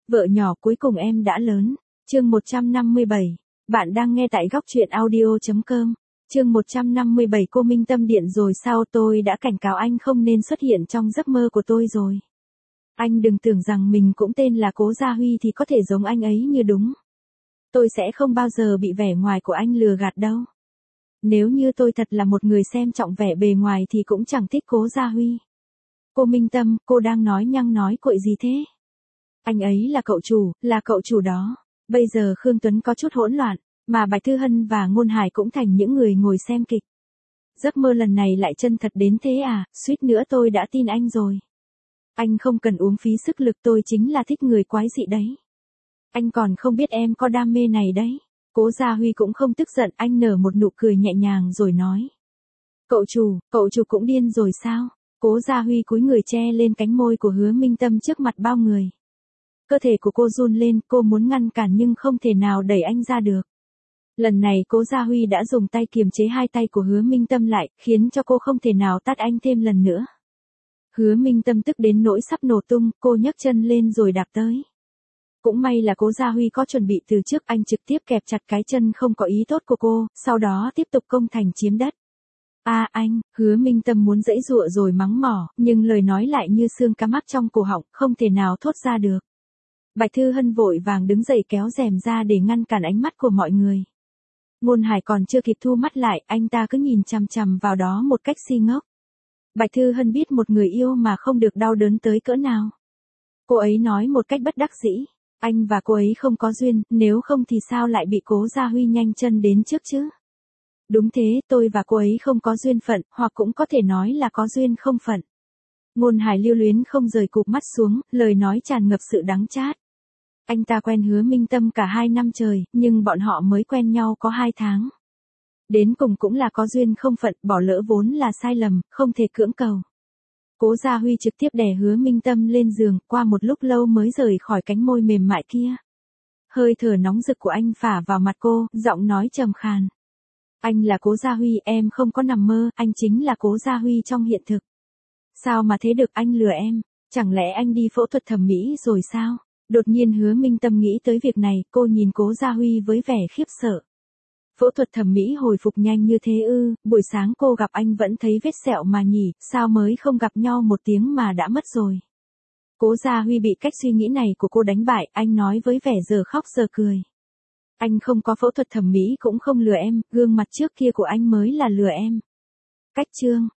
Vợ nhỏ cuối cùng em đã lớn. Chương 157. Bạn đang nghe tại góc truyện audio.com. Chương 157 cô Minh Tâm điện rồi sao, tôi đã cảnh cáo anh không nên xuất hiện trong giấc mơ của tôi rồi. Anh đừng tưởng rằng mình cũng tên là Cố Gia Huy thì có thể giống anh ấy như đúng. Tôi sẽ không bao giờ bị vẻ ngoài của anh lừa gạt đâu. Nếu như tôi thật là một người xem trọng vẻ bề ngoài thì cũng chẳng thích Cố Gia Huy. Cô Minh Tâm, cô đang nói nhăng nói cuội gì thế? Anh ấy là cậu chủ đó. Bây giờ Khương Tuấn có chút hỗn loạn, mà Bạch Thư Hân và Ngôn Hải cũng thành những người ngồi xem kịch. Giấc mơ lần này lại chân thật đến thế à, suýt nữa tôi đã tin anh rồi. Anh không cần uống phí sức lực, tôi chính là thích người quái dị đấy. Anh còn không biết em có đam mê này đấy. Cố Gia Huy cũng không tức giận, anh nở một nụ cười nhẹ nhàng rồi nói. Cậu chủ cũng điên rồi sao? Cố Gia Huy cúi người che lên cánh môi của Hứa Minh Tâm trước mặt bao người. Cơ thể của cô run lên, cô muốn ngăn cản nhưng không thể nào đẩy anh ra được. Lần này Cố Gia Huy đã dùng tay kiềm chế hai tay của Hứa Minh Tâm lại, khiến cho cô không thể nào tát anh thêm lần nữa. Hứa Minh Tâm tức đến nỗi sắp nổ tung, cô nhấc chân lên rồi đạp tới. Cũng may là Cố Gia Huy có chuẩn bị từ trước, anh trực tiếp kẹp chặt cái chân không có ý tốt của cô, sau đó tiếp tục công thành chiếm đất. Anh, Hứa Minh Tâm muốn giãy giụa rồi mắng mỏ, nhưng lời nói lại như xương cá mắc trong cổ họng, không thể nào thốt ra được. Bạch Thư Hân vội vàng đứng dậy kéo rèm ra để ngăn cản ánh mắt của mọi người. Ngôn Hải còn chưa kịp thu mắt lại, anh ta cứ nhìn chằm chằm vào đó một cách si ngốc. Bạch Thư Hân biết một người yêu mà không được đau đớn tới cỡ nào. Cô ấy nói một cách bất đắc dĩ, anh và cô ấy không có duyên, nếu không thì sao lại bị Cố Gia Huy nhanh chân đến trước chứ? Đúng thế, tôi và cô ấy không có duyên phận, hoặc cũng có thể nói là có duyên không phận. Ngôn Hải lưu luyến không rời cụp mắt xuống, lời nói tràn ngập sự đắng chát. Anh ta quen Hứa Minh Tâm cả 2 năm trời, nhưng bọn họ mới quen nhau có 2 tháng. Đến cùng cũng là có duyên không phận, bỏ lỡ vốn là sai lầm, không thể cưỡng cầu. Cố Gia Huy trực tiếp đè Hứa Minh Tâm lên giường, qua một lúc lâu mới rời khỏi cánh môi mềm mại kia. Hơi thở nóng rực của anh phả vào mặt cô, giọng nói trầm khàn. Anh là Cố Gia Huy, em không có nằm mơ, anh chính là Cố Gia Huy trong hiện thực. Sao mà thế được, anh lừa em? Chẳng lẽ anh đi phẫu thuật thẩm mỹ rồi sao? Đột nhiên Hứa Minh Tâm nghĩ tới việc này, cô nhìn Cố Gia Huy với vẻ khiếp sợ. Phẫu thuật thẩm mỹ hồi phục nhanh như thế ư? Buổi sáng cô gặp anh vẫn thấy vết sẹo mà nhỉ, sao mới không gặp nhau 1 tiếng mà đã mất rồi? Cố Gia Huy bị cách suy nghĩ này của cô đánh bại, anh nói với vẻ giờ khóc giờ cười. Anh không có phẫu thuật thẩm mỹ cũng không lừa em, gương mặt trước kia của anh mới là lừa em. Cách chương